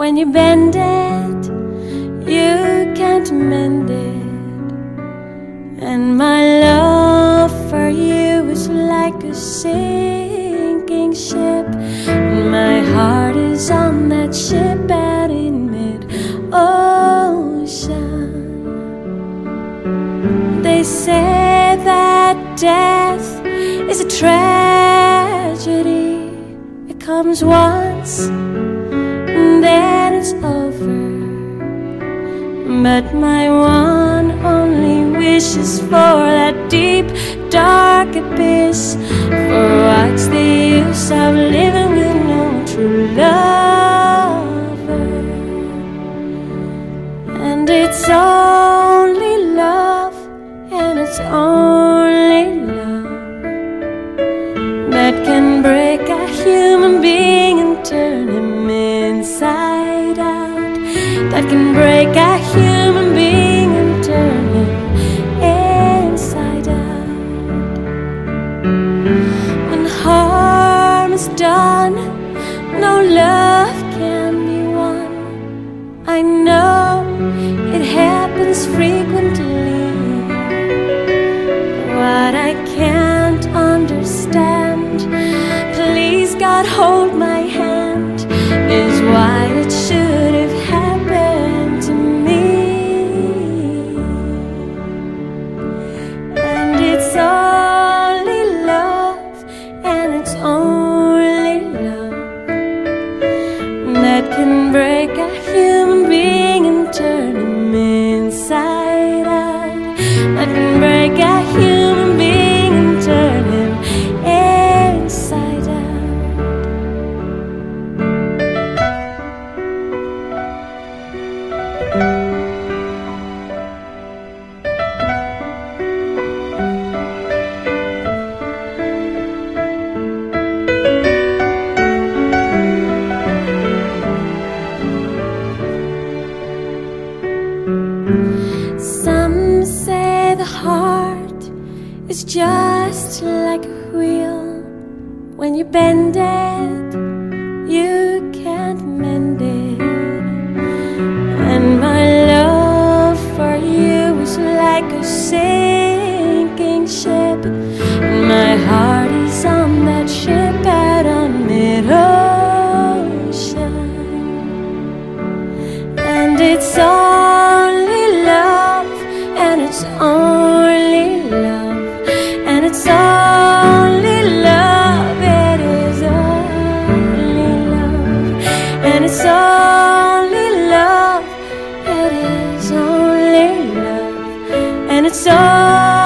When you bend it, you can't mend it. And my love for you is like a sinking ship, and my heart is on that ship out in mid-ocean. They say that death is a tragedy. It comes once and then it's over. But my one only wish is for that deep, dark abyss. For what's the use of living with no true lover? And it's only love, and it's only love that can break a human being and turn him inside out. That can break a human being and turn him inside out. When harm is done, no love can be won. I know it happens frequently. What I can't understand, please God hold my hand, is why it should have happened to me. And it's only love, and it's only love that can break a human being and turn him inside out. That can break a human being and turn him inside out. Some say the heart is just like a wheel. When you bend it, you can't mend it. And my love for you is like a sinking ship, and my heart is on that ship out on mid-ocean. And it's only love, and it's only love, and it's only love, it is only love, and it's only love, it is only love, and it's only